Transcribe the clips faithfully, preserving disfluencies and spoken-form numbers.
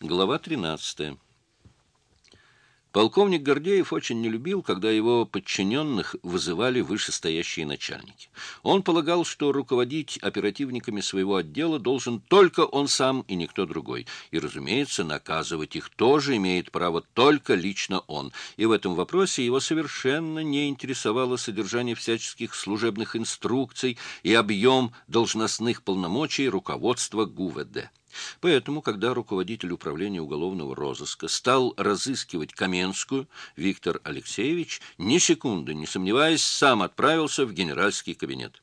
Глава тринадцатая. Полковник Гордеев очень не любил, когда его подчиненных вызывали вышестоящие начальники. Он полагал, что руководить оперативниками своего отдела должен только он сам и никто другой. И, разумеется, наказывать их тоже имеет право только лично он. И в этом вопросе его совершенно не интересовало содержание всяческих служебных инструкций и объем должностных полномочий руководства ГУВД. Поэтому, когда руководитель управления уголовного розыска стал разыскивать Каменскую, Виктор Алексеевич, ни секунды не сомневаясь, сам отправился в генеральский кабинет.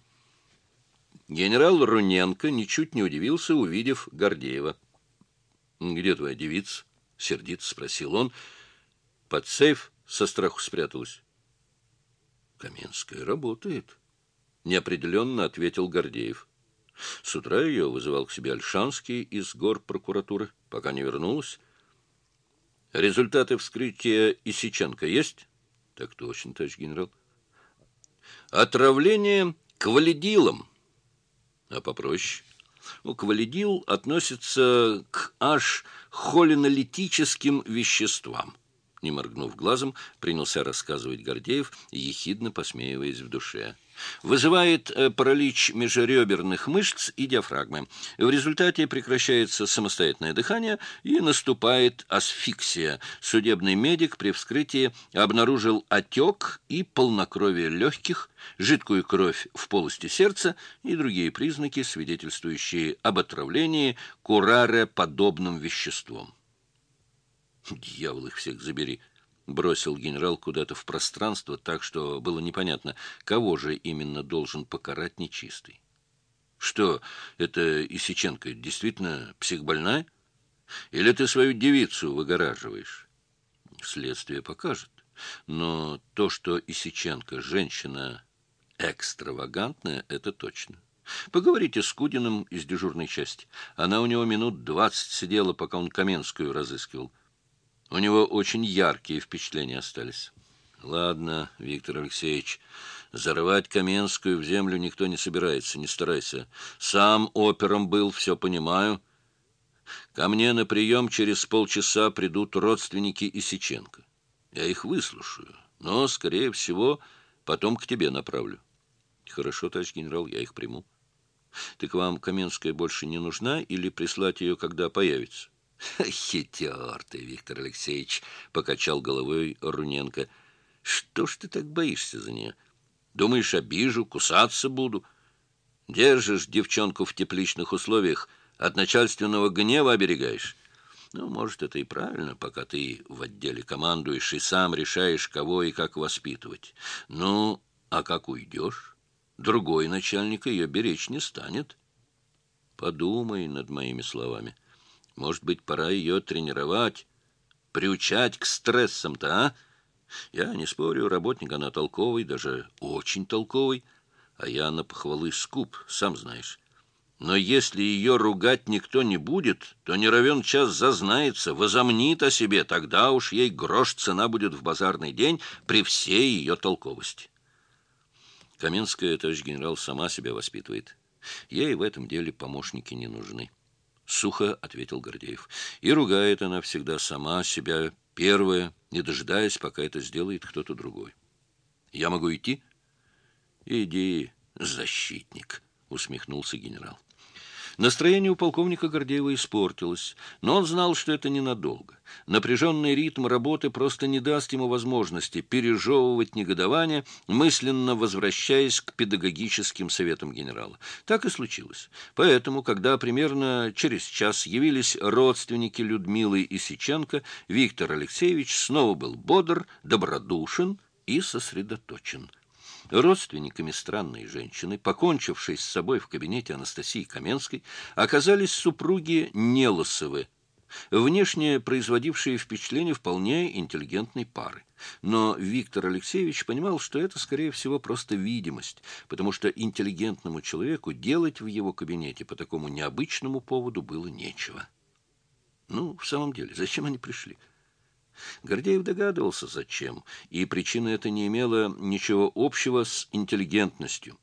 Генерал Руненко ничуть не удивился, увидев Гордеева. «Где твоя девица?» — сердито спросил он. Под сейф со страху спряталась. «Каменская работает», — неопределенно ответил Гордеев. С утра ее вызывал к себе Ольшанский из горпрокуратуры, пока не вернулась. Результаты вскрытия Исиченко есть? Так точно, товарищ генерал. Отравление квалидилом. А попроще. Ну, квалидил относится к аж холинолитическим веществам. Не моргнув глазом, принялся рассказывать Гордеев, ехидно посмеиваясь в душе. Вызывает э, паралич межреберных мышц и диафрагмы. В результате прекращается самостоятельное дыхание и наступает асфиксия. Судебный медик при вскрытии обнаружил отек и полнокровие легких, жидкую кровь в полости сердца и другие признаки, свидетельствующие об отравлении кураре-подобным веществом. «Дьявол их всех забери!» — бросил генерал куда-то в пространство, так что было непонятно, кого же именно должен покарать нечистый. «Что, это Исиченко действительно психбольная? Или ты свою девицу выгораживаешь?» «Следствие покажет. Но то, что Исиченко женщина экстравагантная, это точно. Поговорите с Кудиным из дежурной части. Она у него минут двадцать сидела, пока он Каменскую разыскивал. У него очень яркие впечатления остались. Ладно, Виктор Алексеевич, зарывать Каменскую в землю никто не собирается, не старайся. Сам опером был, все понимаю. Ко мне на прием через полчаса придут родственники Исиченко. Я их выслушаю, но, скорее всего, потом к тебе направлю. Хорошо, товарищ генерал, я их приму. Так вам Каменская больше не нужна или прислать ее, когда появится? «Хитер ты, Виктор Алексеевич!» — покачал головой Руненко. «Что ж ты так боишься за нее? Думаешь, обижу, кусаться буду? Держишь девчонку в тепличных условиях, от начальственного гнева оберегаешь? Ну, может, это и правильно, пока ты в отделе командуешь и сам решаешь, кого и как воспитывать. Ну, а как уйдешь, другой начальник ее беречь не станет. Подумай над моими словами». Может быть, пора ее тренировать, приучать к стрессам-то, а? Я не спорю, работник она толковый, даже очень толковый, а я на похвалы скуп, сам знаешь. Но если ее ругать никто не будет, то не равен час зазнается, возомнит о себе, тогда уж ей грош цена будет в базарный день при всей ее толковости. Каменская, товарищ генерал, сама себя воспитывает. Ей в этом деле помощники не нужны. Сухо ответил Гордеев. И ругает она всегда сама себя первая, не дожидаясь, пока это сделает кто-то другой. Я могу идти? Иди, защитник, усмехнулся генерал. Настроение у полковника Гордеева испортилось, но он знал, что это ненадолго. Напряженный ритм работы просто не даст ему возможности пережевывать негодование, мысленно возвращаясь к педагогическим советам генерала. Так и случилось. Поэтому, когда примерно через час явились родственники Людмилы Исиченко, Виктор Алексеевич снова был бодр, добродушен и сосредоточен. Родственниками странной женщины, покончившей с собой в кабинете Анастасии Каменской, оказались супруги Нелосовы, внешне производившие впечатление вполне интеллигентной пары. Но Виктор Алексеевич понимал, что это, скорее всего, просто видимость, потому что интеллигентному человеку делать в его кабинете по такому необычному поводу было нечего. Ну, в самом деле, зачем они пришли? Гордеев догадывался, зачем, и причина эта не имела ничего общего с интеллигентностью.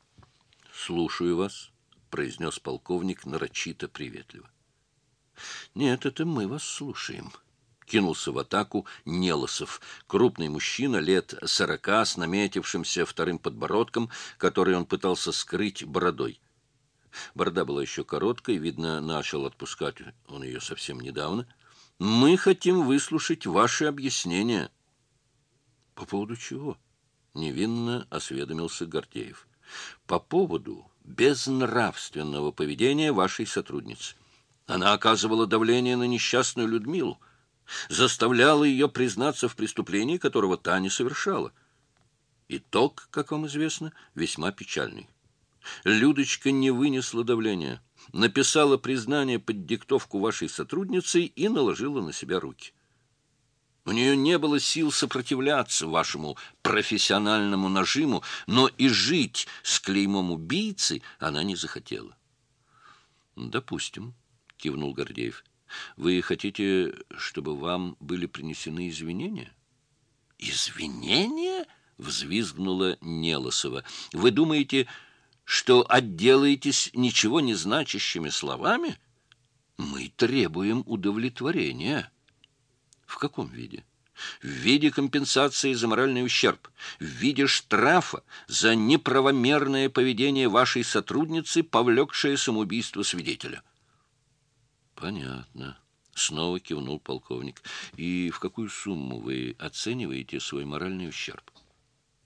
«Слушаю вас», — произнес полковник нарочито приветливо. Нет, это мы вас слушаем. Кинулся в атаку Нелосов, крупный мужчина лет сорока с наметившимся вторым подбородком, который он пытался скрыть бородой. Борода была еще короткой, видно, начал отпускать он ее совсем недавно. «Мы хотим выслушать ваши объяснения». «По поводу чего?» — невинно осведомился Гордеев. «По поводу безнравственного поведения вашей сотрудницы. Она оказывала давление на несчастную Людмилу, заставляла ее признаться в преступлении, которого та не совершала. Итог, как вам известно, весьма печальный. Людочка не вынесла давления, написала признание под диктовку вашей сотрудницы и наложила на себя руки. У нее не было сил сопротивляться вашему профессиональному нажиму, но и жить с клеймом убийцы она не захотела». «Допустим», — кивнул Гордеев. «Вы хотите, чтобы вам были принесены извинения?» «Извинения?» — взвизгнула Нелосова. «Вы думаете, что отделаетесь ничего не значащими словами? Мы требуем удовлетворения». «В каком виде?» «В виде компенсации за моральный ущерб, в виде штрафа за неправомерное поведение вашей сотрудницы, повлекшее самоубийство свидетеля». «Понятно», — снова кивнул полковник. «И в какую сумму вы оцениваете свой моральный ущерб?»